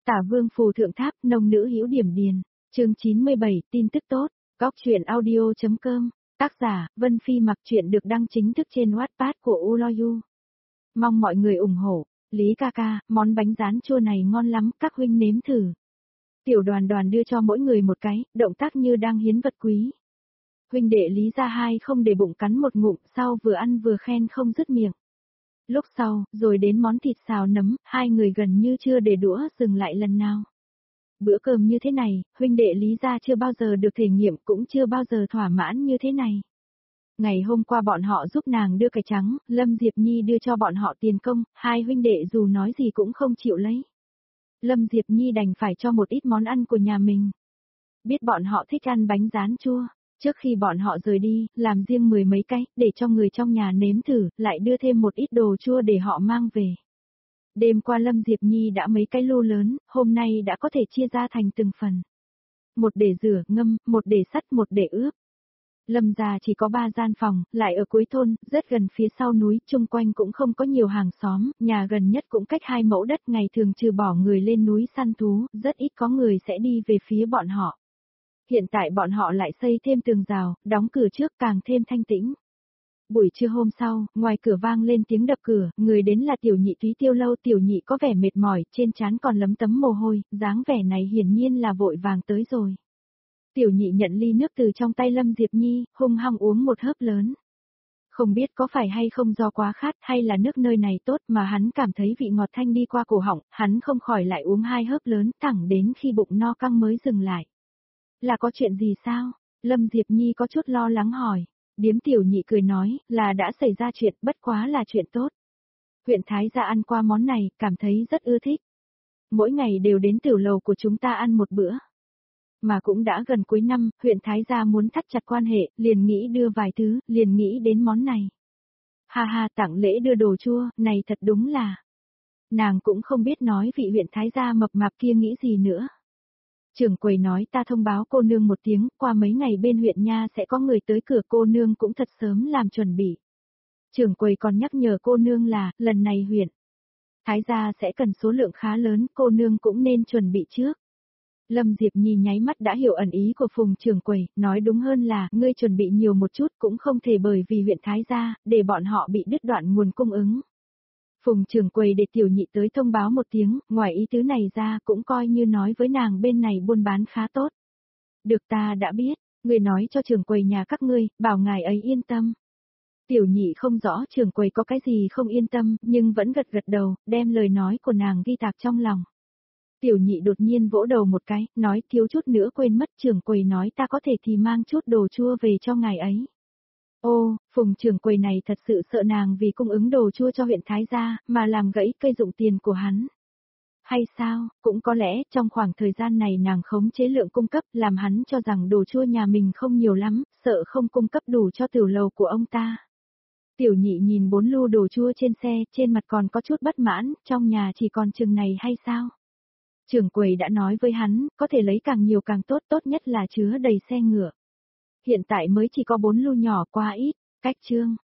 Tả Vương phù thượng tháp, nông nữ hữu điểm điền. Chương 97, tin tức tốt. Góc truyện audio.com. Tác giả, Vân Phi. Mặc truyện được đăng chính thức trên Wattpad của Uloyu. Mong mọi người ủng hộ. Lý ca ca, món bánh rán chua này ngon lắm, các huynh nếm thử. Tiểu Đoàn Đoàn đưa cho mỗi người một cái, động tác như đang hiến vật quý. Huynh đệ Lý gia hai không để bụng cắn một ngụm, sau vừa ăn vừa khen không dứt miệng. Lúc sau, rồi đến món thịt xào nấm, hai người gần như chưa để đũa dừng lại lần nào. Bữa cơm như thế này, huynh đệ Lý gia chưa bao giờ được thể nghiệm, cũng chưa bao giờ thỏa mãn như thế này. Ngày hôm qua bọn họ giúp nàng đưa cải trắng, Lâm Diệp Nhi đưa cho bọn họ tiền công, hai huynh đệ dù nói gì cũng không chịu lấy. Lâm Diệp Nhi đành phải cho một ít món ăn của nhà mình. Biết bọn họ thích ăn bánh rán chua, trước khi bọn họ rời đi, làm riêng 10 mấy cái, để cho người trong nhà nếm thử, lại đưa thêm một ít đồ chua để họ mang về. Đêm qua Lâm Diệp Nhi đã mấy cái lu lớn, hôm nay đã có thể chia ra thành từng phần. Một để rửa, ngâm, một để sắt, một để ướp. Lâm gia chỉ có 3 gian phòng, lại ở cuối thôn, rất gần phía sau núi, chung quanh cũng không có nhiều hàng xóm, nhà gần nhất cũng cách 2 mẫu đất, ngày thường trừ bỏ người lên núi săn thú, rất ít có người sẽ đi về phía bọn họ. Hiện tại bọn họ lại xây thêm tường rào, đóng cửa trước càng thêm thanh tĩnh. Buổi trưa hôm sau, ngoài cửa vang lên tiếng đập cửa, người đến là tiểu nhị Túy Tiêu Lâu. Tiểu nhị có vẻ mệt mỏi, trên trán còn lấm tấm mồ hôi, dáng vẻ này hiển nhiên là vội vàng tới rồi. Tiểu nhị nhận ly nước từ trong tay Lâm Diệp Nhi, hung hăng uống một hớp lớn. Không biết có phải hay không do quá khát hay là nước nơi này tốt mà hắn cảm thấy vị ngọt thanh đi qua cổ họng, hắn không khỏi lại uống 2 hớp lớn thẳng đến khi bụng no căng mới dừng lại. Là có chuyện gì sao? Lâm Diệp Nhi có chút lo lắng hỏi. Điếm tiểu nhị cười nói, là đã xảy ra chuyện, bất quá là chuyện tốt. Huyện Thái gia ăn qua món này, cảm thấy rất ưa thích. Mỗi ngày đều đến tiểu lầu của chúng ta ăn một bữa. Mà cũng đã gần cuối năm, huyện Thái gia muốn thắt chặt quan hệ, liền nghĩ đưa vài thứ, liền nghĩ đến món này. Ha ha, tặng lễ đưa đồ chua, này thật đúng là. Nàng cũng không biết nói vị huyện Thái gia mập mạp kia nghĩ gì nữa. Trưởng quầy nói ta thông báo cô nương một tiếng, qua mấy ngày bên huyện nha sẽ có người tới cửa, cô nương cũng thật sớm làm chuẩn bị. Trưởng quầy còn nhắc nhở cô nương là, lần này huyện Thái gia sẽ cần số lượng khá lớn, cô nương cũng nên chuẩn bị trước. Lâm Diệp Nhi nháy mắt đã hiểu ẩn ý của Phùng trưởng quầy, nói đúng hơn là, ngươi chuẩn bị nhiều một chút cũng không thể bởi vì huyện Thái gia, để bọn họ bị đứt đoạn nguồn cung ứng. Phùng trưởng quầy để tiểu nhị tới thông báo một tiếng, ngoài ý tứ này ra cũng coi như nói với nàng bên này buôn bán khá tốt. Được, ta đã biết, ngươi nói cho trưởng quầy nhà các ngươi, bảo ngài ấy yên tâm. Tiểu nhị không rõ trưởng quầy có cái gì không yên tâm, nhưng vẫn gật gật đầu, đem lời nói của nàng ghi tạc trong lòng. Tiểu nhị đột nhiên vỗ đầu một cái, nói thiếu chút nữa quên mất, trưởng quầy nói ta có thể thì mang chút đồ chua về cho ngài ấy. Ô, Phùng trưởng quầy này thật sự sợ nàng vì cung ứng đồ chua cho huyện Thái gia, mà làm gãy cây dụng tiền của hắn. Hay sao, cũng có lẽ trong khoảng thời gian này nàng khống chế lượng cung cấp, làm hắn cho rằng đồ chua nhà mình không nhiều lắm, sợ không cung cấp đủ cho tiểu lầu của ông ta. Tiểu nhị nhìn 4 lu đồ chua trên xe, trên mặt còn có chút bất mãn, trong nhà chỉ còn chừng này hay sao? Trưởng quầy đã nói với hắn, có thể lấy càng nhiều càng tốt, tốt nhất là chứa đầy xe ngựa. Hiện tại mới chỉ có 4 lu nhỏ quá ít, cách chương.